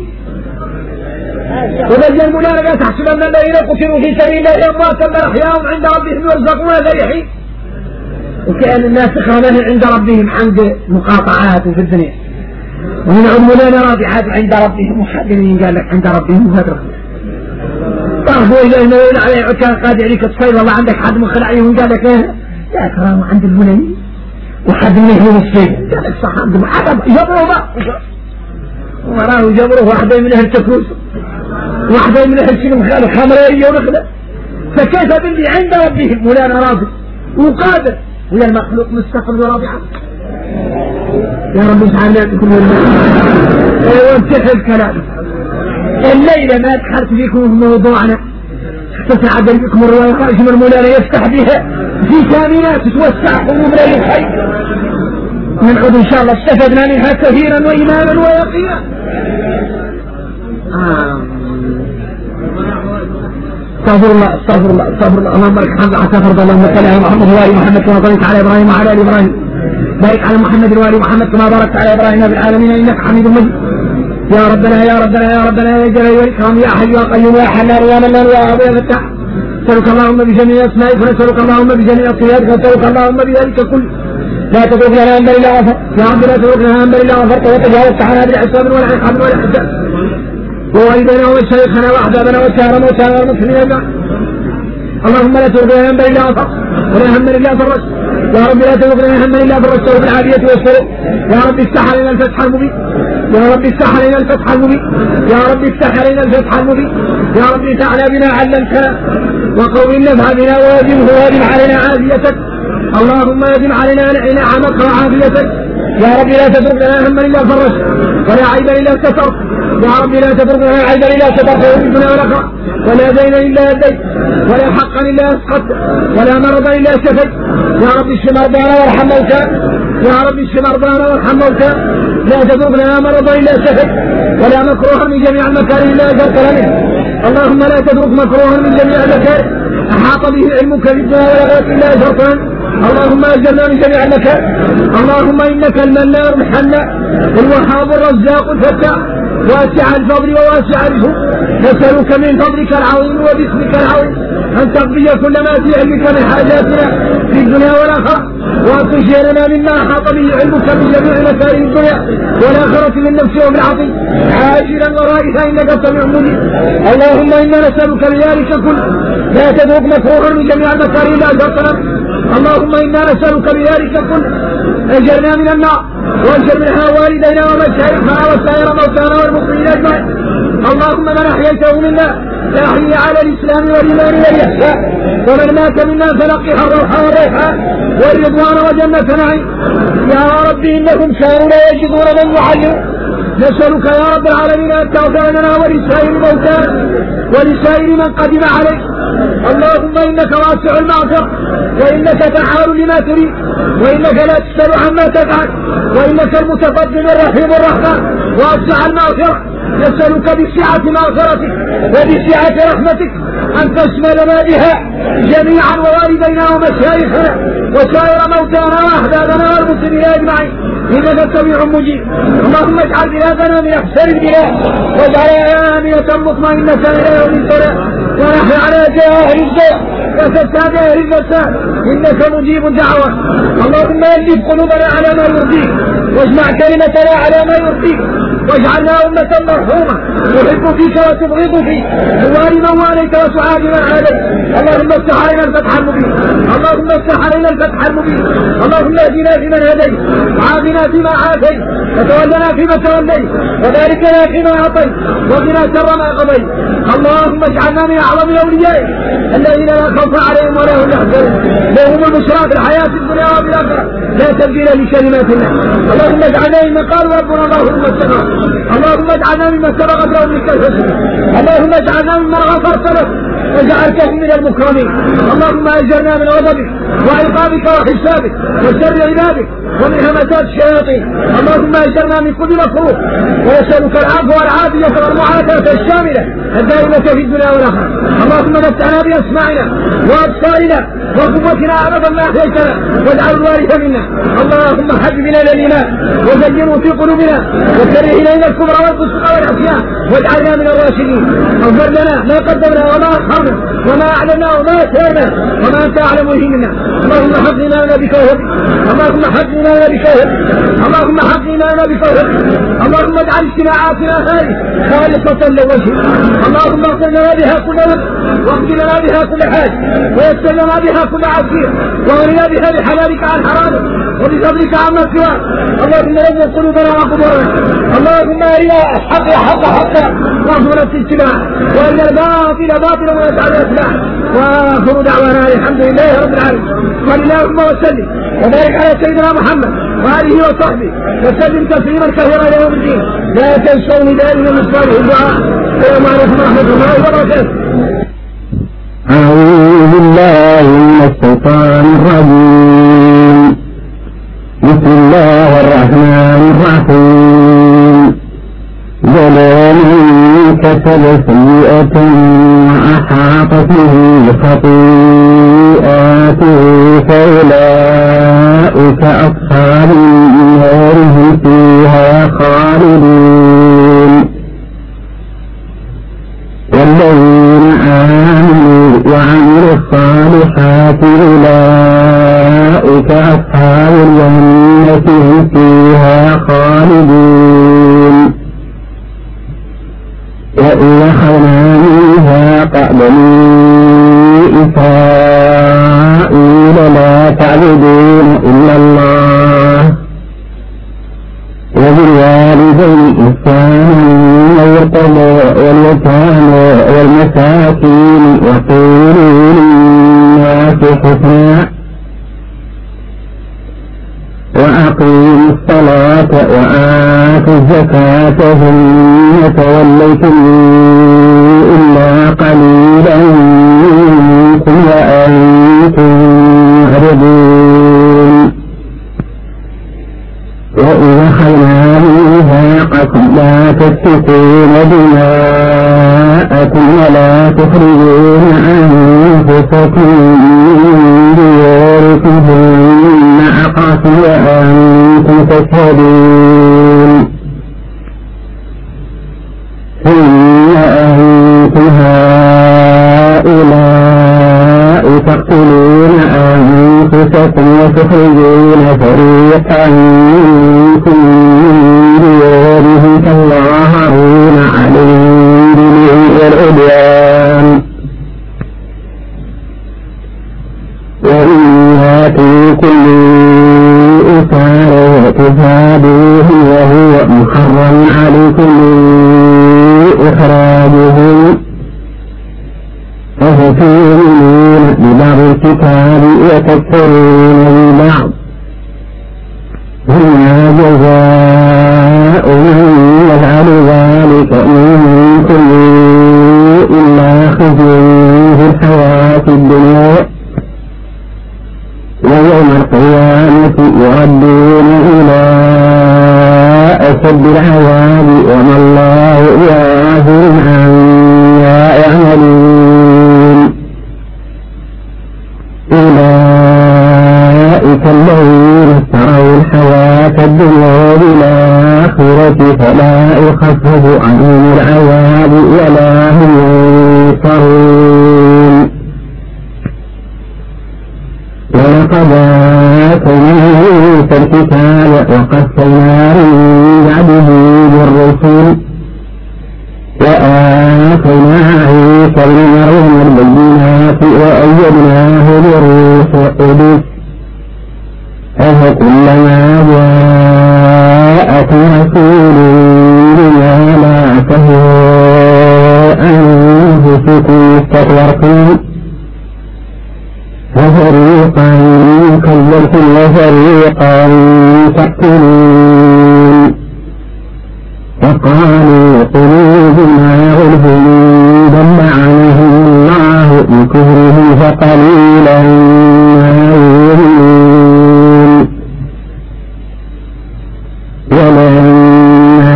وبين المولانا قال تحسب ان الذين قتلوا في سبيل الله اموات بل احياء عند ربهم يرزقون فرحين وكأن الناس تخرجون عند ربهم عند مقاطعات في الدنيا ومن مولانا راضعات عند ربهم محددين قال لك عند ربهم هذا طرفوا الى انه عليه كان قادر عليك تصير والله عندك حد من خلعيهم قال لك يا كرام عند المنين وحد منهم الصيد قال لك صح عندهم عدم جبروه بقى وراه جبروه واحدة من اهل تكوس واحدة من اهل سلم خالق خمرية ونخلة فكيف باللي عند ربهم مولانا راضي وقادر ويا المخلوق مستقل وراضي عنه يا رب اجعلنا كل وانتهى الكلام الليلة ما دخلت فيكم في موضوعنا تسعد بكم الرواية خارج من مولانا يفتح بها في كامنات توسع قلوب ليل الخير ننعد ان شاء الله استفدنا منها كثيرا وإيمانا ويقينا استغفر الله استغفر الله استغفر الله. اللهم لك الحمد حتى فرض. اللهم صل على محمد وآل محمد كما صليت على ابراهيم وعلى ال ابراهيم. بارك على محمد وآل محمد كما باركت على ابراهيم في العالمين انك حميد مجيد. يا ربنا يا ربنا يا ربنا يا جلال والاكرام يا حي يا قيوم يا حنان يا منان يا عظيم يا فتاح. نسألك اللهم بجميع اسمائك ونسألك اللهم بجميع صفاتك ونسألك اللهم بذلك كله لا تترك لنا ذنبا الا غفرت. يا رب لا تترك لنا ذنبا الا غفرت وتجاوزت عنا بالحساب ولا عقاب ولا حساب. ووالدينا ومشايخنا واحبابنا وسائر موتانا والمسلمين اجمعين. اللهم لا تترك لنا ذنبا الا غفرت ولا هما الا فرجت. يا رب لا تترك لنا هما الا فرجته بالعافيه والسرور. يا رب افتح علينا الفتح المبين. يا رب افتح علينا الفتح المبين. يا رب افتح علينا الفتح المبين. يا رب افتحنا بنا علمتنا وقوي النفع بنا وادمه وادم علينا عافيتك. اللهم ادم علينا نعمك وعافيتك. يا رب لا تترك لنا هما الا فرجت ولا عيبا الا سترت. يا رب لا تترك لنا عيبا الا سترته في الدنيا والاخره ولا دينا الا اديت ولا حقا الا اسقطت ولا مرضا الا شفيت. يا رب اشف مرضانا وارحم موتانا. يا رب اشف مرضانا وارحم موتانا. لا تترك لنا مرضا الا شفيت ولا مكروها من جميع المكاره الا اجرت منه. اللهم لا تترك مكروها من جميع المكاره احاط به علمك في الدنيا والاخره الا اجرت منه. اللهم اجرنا من جميع المكاره. اللهم انك المنان الحنان الوهاب الرزاق الفتاح واسع الفضل وواسع الجود. نسألك من فضلك العظيم وباسمك العظيم أن تقضي كل ما في علمك من حاجاتنا في الدنيا والآخرة وأن تشيرنا مما أحاط به علمك من جميع مسائل الدنيا والآخرة من نفسه وبالعظيم عاجلا ورائها إنك سميع مجيب. اللهم إنا نسألك بذلك كل لا تترك مكروها من جميع المكاره إلا أجرتنا. اللهم إنا نسألك بذلك كل أجرنا من النار واجر منها والدينا ومشايخنا وسائر موتانا والمسلمين أجمعين. اللهم من أحييته منا فأحيي على الإسلام والإيمان والإحسان ومن مات منا فلقح الروح والريحان والرضوان وجنة نعيم. يا ربي إنهم كانوا لا يجدون من يعلم. نسألك يا رب العالمين أن تغفر لنا ولسائر موتانا ولسائر من قدم عليك. اللهم إنك واسع المغفرة وإنك فعال لما تريد وإنك لا تسأل عما تفعل وإنك المتفضل الرحيم الرحمن واسع المغفرة. نسألك بسعة مغفرتك وبسعة رحمتك أن تشملنا بها جميعا ووالدينا ومشايخنا وسائر موتانا وأحبابنا والمسلمين أجمعين إنك سميع مجيب. اللهم اجعل بلادنا من أحسن البلاد واجعلها آمنة مطمئنة إلى يوم السلام ونحن على جاهل الزوء وستان أهل المساء إنك مجيب الدعوة. اللهم ألف قلوبنا على ما يرضيك واجمع كلمتنا على ما يرضيك واجعلنا أمة مرحومة نحب فيك وتبغض فيك نوالي من واليت وسعاد من عاديت. اللهم افتح علينا الفتح المبين. اللهم افتح علينا الفتح المبين. اللهم اهدنا فيمن هديت وعافنا فيما عافيت وتولنا فيما توليت وبارك لنا فيما أعطيت وقنا شر ما قضيت. اللهم اجعلنا من أعظم أوليائك الذين لا خوف عليهم ولا هم يحزنون لهم البشرى في الحياة الدنيا وبالآخرة لا تبديل لكلمات الله. اللهم اجعلنا ممن قالوا ربنا الله ثم استقام. اللهم اجعلنا ممن سبقت له منك الحسنى. اللهم اجعلنا ممن غفرت له وجعلته من المكرمين. اللهم اجرنا من غضبك وعقابك وحسابك وشر عبادك ومن همسات الشياطين. اللهم اجرنا من كل مكروه ونسألك العفو والعافية والمعافاة الشاملة الدائمة في الدنيا والآخرة. اللهم متعنا بأسماعنا وأبصارنا وقوتنا أبدا ما أحييتنا واجعل الوارث منا. اللهم حبب إلينا الإيمان وزينه في قلوبنا وكره إلينا الكفر والفسوق والعصيان واجعلنا من الراشدين. اغفر لنا ما قدمنا وما أخرنا وما أعلنا وما أسررنا وما أنت أعلم به منا. اللهم حق إيماننا بك وهب. اللهم حق إيماننا بك وهب. اللهم حق إيماننا بك وهب. اللهم اجعل اجتماعاتنا هذه خالصة لوجهك. اللهم اغفر لنا بها كل وجه واغفر لنا بها كل حاج ويسر لنا بها كل عسير واغننا بها بحلالك عن حرامك وبفضلك عما سواك. اللهم نور قلوبنا وقبورنا. اللهم ارنا الحق حقا حقا وارزقنا اتباعه وارنا الباطل باطلا ونجعله اتباعه. واخر دعوانا الحمد لله رب العالمين. صل اللهم وسلم وبارك على سيدنا محمد وآله وصحبه وسلم تسليما كثيرا الى يوم الدين. لا تنسوني دائما من صالح الدعاء. السلام عليكم ورحمة الله وبركاته. أعوذ بالله من الشيطان الرجيم. بسم الله الرحمن الرحيم. ظلام كسب سيئة وأحاطت به خطيئاته فأولئك أصحاب النار هم فيها خالدون. والذين آمنوا وعملوا الصالحات أولئك أصحاب الجنة هم فيها خالدون. وإذ أخذنا ميثاق بني إسرائيل لا تعبدون إلا الله وبالوالدين إحسانا والقربى واليتامى والمساكين وقولوا للناس حسنا وأقيموا الصلاة وآتوا الزكاة ثم توليتم إلا قليلا منكم وأنتم معرضون. وإذا أخذنا ميثاقكم لا تسفكون دماءكم ولا تخرجون أنفسكم من دياركم ثم أقامتم وأنتم تشهدون ثم أنتم هؤلاء تقتلون أنفسكم وتخرجون فريقا منكم من ديارهم تظاهرون عليهم بالعدوان وإن يأتوكم أسارى تفادوه وهو محرم عليكم إخراجهم وتؤمنون ببعض الكتاب وتكفرون ببعض فما جزاء من يفعل ذلك منكم إلا خزي في الحياة الدنيا ويوم القيامة يردون إلى أشد العذاب وما الله بغافل عما يعملون. أولئك الذين اشتروا الحياة الدنيا بالآخرة فلا يخفف عنهم العذاب ولا هم ينصرون. ولقد آتينا موسى الكتاب وقفينا من بعده بالرسل وآتينا عيسى ابن مريم البينات وأيدناه بروح القدس أفكلما جاءكم رسول بما لا تهوى أنفسكم استكبرتم وفريقا كذبتم وفريقا تقتلون. وقالوا قلوبنا غلف بل لعنهم الله بكفرهم فقليلا ما يؤمنون. ولما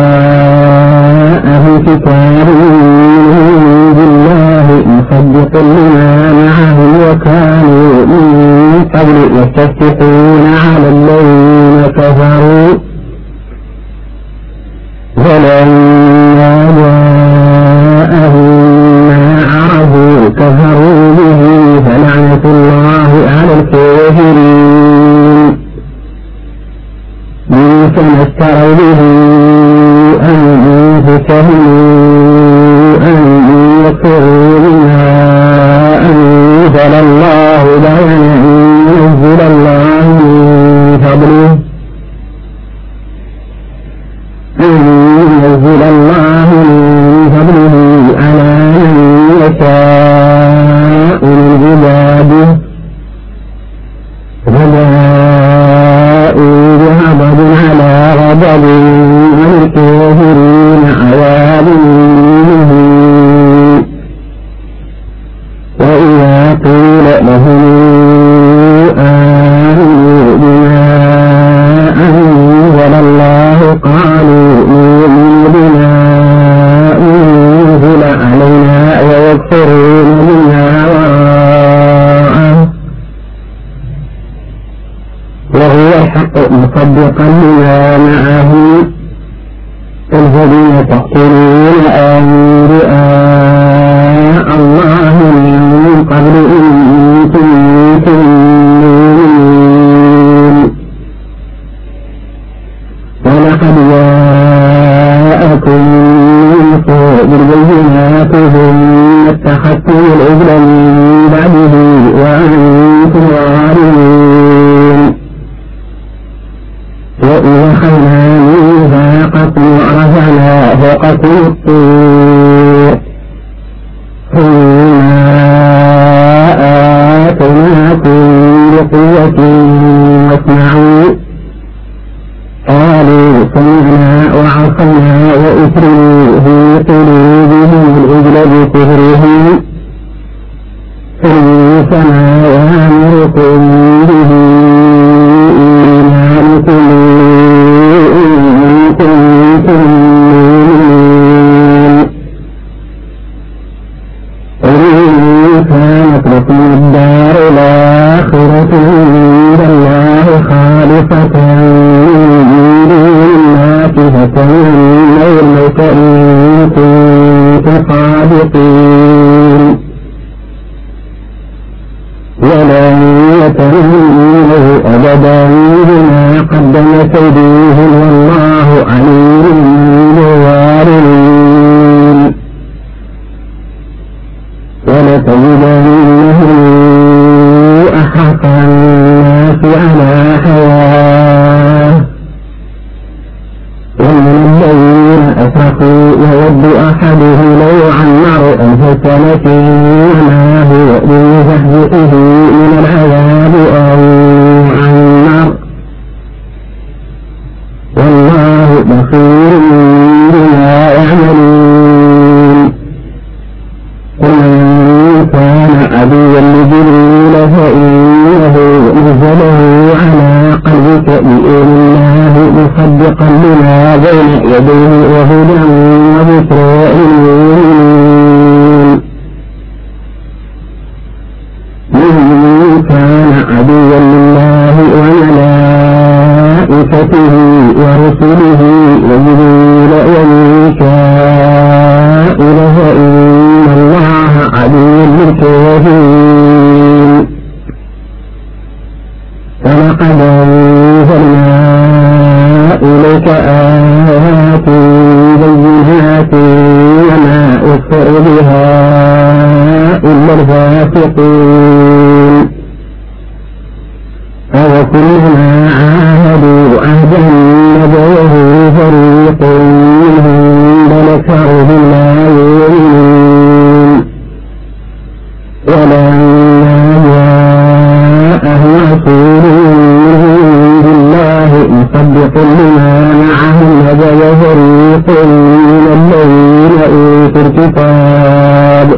جاءهم كتاب من الله مصدق لما معهم وكانوا من قبل يستفتحون على الذين كفروا ولما جاءهم ما عرفوا كفروا به فلعنة الله على الكافرين. بئس ما اشتروا به أنفسهم أن يكفروا بما أنزل الله بغيا أن ينزل الله من فضله مصدقا لما معهم قل فبم تقتلون أنبياء الله من قبل إن كنتم مؤمنين ولقد جاءكم بالبينات ثم اتخذتم العجل من بعده وأنتم ظالمون وإذا أخذنا ميثاقكم ورفعنا فوقكم الطور ثم آتيناكم بقوة واسمعوا قالوا سمعنا وعصينا وأسروا في قلوبهم العجل بكفرهم فما يأمركم به إيمانكم إن كنتم مؤمنين قل إن كانت لكم الدار الآخرة عند الله خالصة فتمنوا الموت إن كنتم صادقين ولن يتمنوا أبدا بما قدمت أيديهم والله عليم بالظالمين ولتجدنهم أحق الناس على حياة ومن الذين أشركوا يود أحدهم لو يعمر ألف سنة وما هو بمزحزحه من العذاب أو يعمر والله بصير بما يعملون قل من كان عدوا لجبريل فإنه نزله على قلبك بإذن الله مصدقا لما بين يديه وهدى وبشرى للمؤمنين من كان عدوا لله وملائكته ورسله وجبريل وميكائيل فإن الله عدو للكافرين ولقد أنزلنا إليك آيات بينات وما أكفر بها إلا الفاسقين أوكلما عاهدوا عهدا نبذه فريق منهم بل أكثرهم لا يؤمنون ولما جاءهم رسول مصدق لما معهم نبذ فريق من الذين أوتوا الكتاب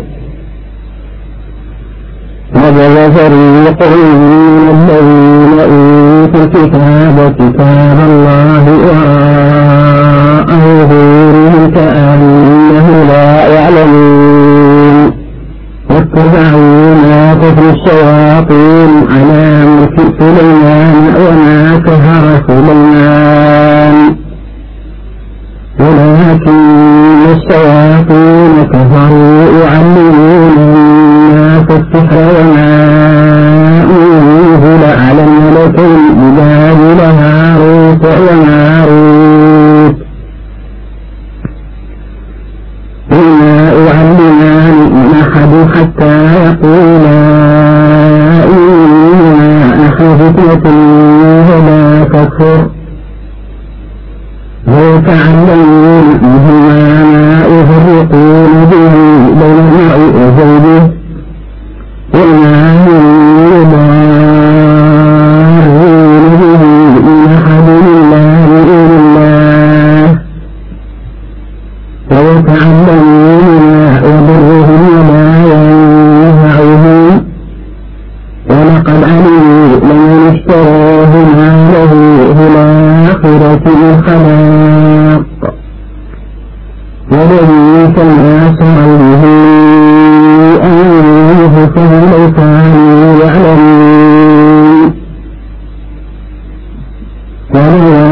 كتاب الله وراء ظهورهم كأنه لا يعلمون واتبعوا ما تتلو الشياطين على ملك سليمان وما كفر سليمان ولكن الشياطين كفروا يعلمون الناس السحر وما أنزل على الملكين ببابل هاروت وماروت وما يعلمان من أحد حتى يقولا إنما نحن فتنة ولا تكفر ويتعلمون منهما ما يفرقون به بين المرء وزوجه وما هم يضارون به من أحد إلا بإذن الله ويتعلمون ما يضرهم وما ينفعهم ولقد علموا لمن اشتراه ما له في الآخرة من خلاق ولبئس ما شروا به أنفسهم لو كانوا يعلمون ولولا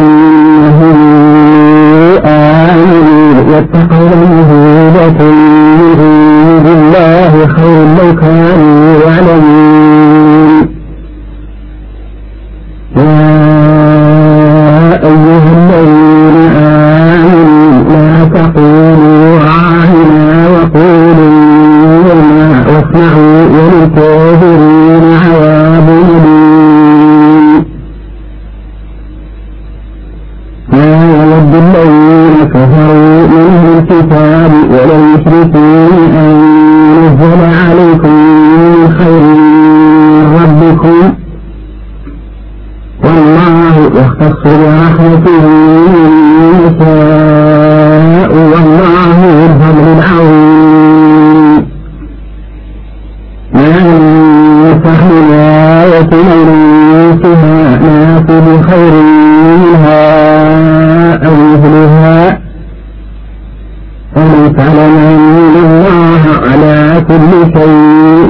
تعلم أن الله على كل شيء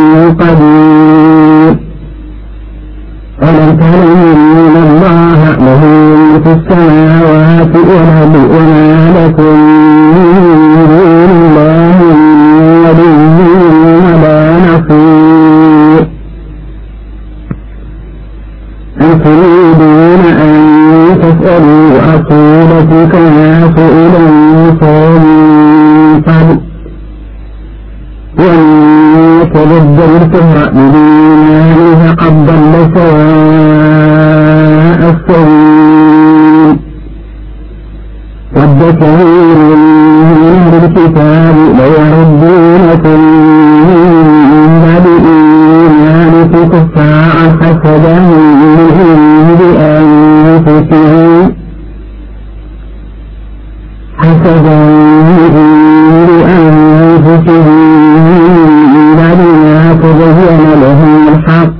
قدير ألم تعلم أن الله له ملك السماوات والأرض وما لكم من دون الله من ولي ولا نصير أم تريدون أن تسألوا أصيلة كما سئل موسى من قبل ومن يتبدل الكفر بالإيمان فقد ضل سواء السبيل ود كثير من أهل الكتاب ليردونكم من بعد إيمانكم كفارا حسدا من عند أنفسهم بعد ما تبين لهم الحق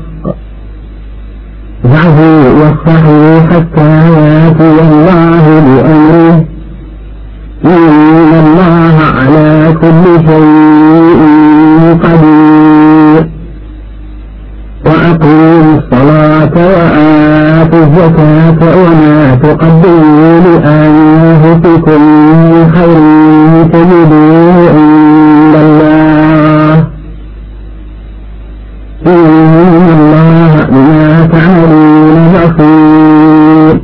فاعفوا واصفحوا حتى يأتي الله بأمره إن الله على كل شيء قدير وأقيموا الصلاة وآتوا الزكاة وما تقدموا لأنفسكم من خير تجدوه عند الله إن الله بما تعملون بصير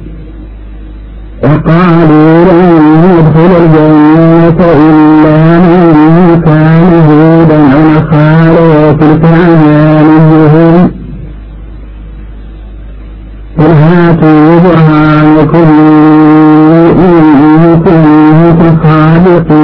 وقالوا لن يدخل الجنة إلا من كان هودا أو نصارى وتلك أمانيهم قل هاتوا برهانكم إن كنتم صادقين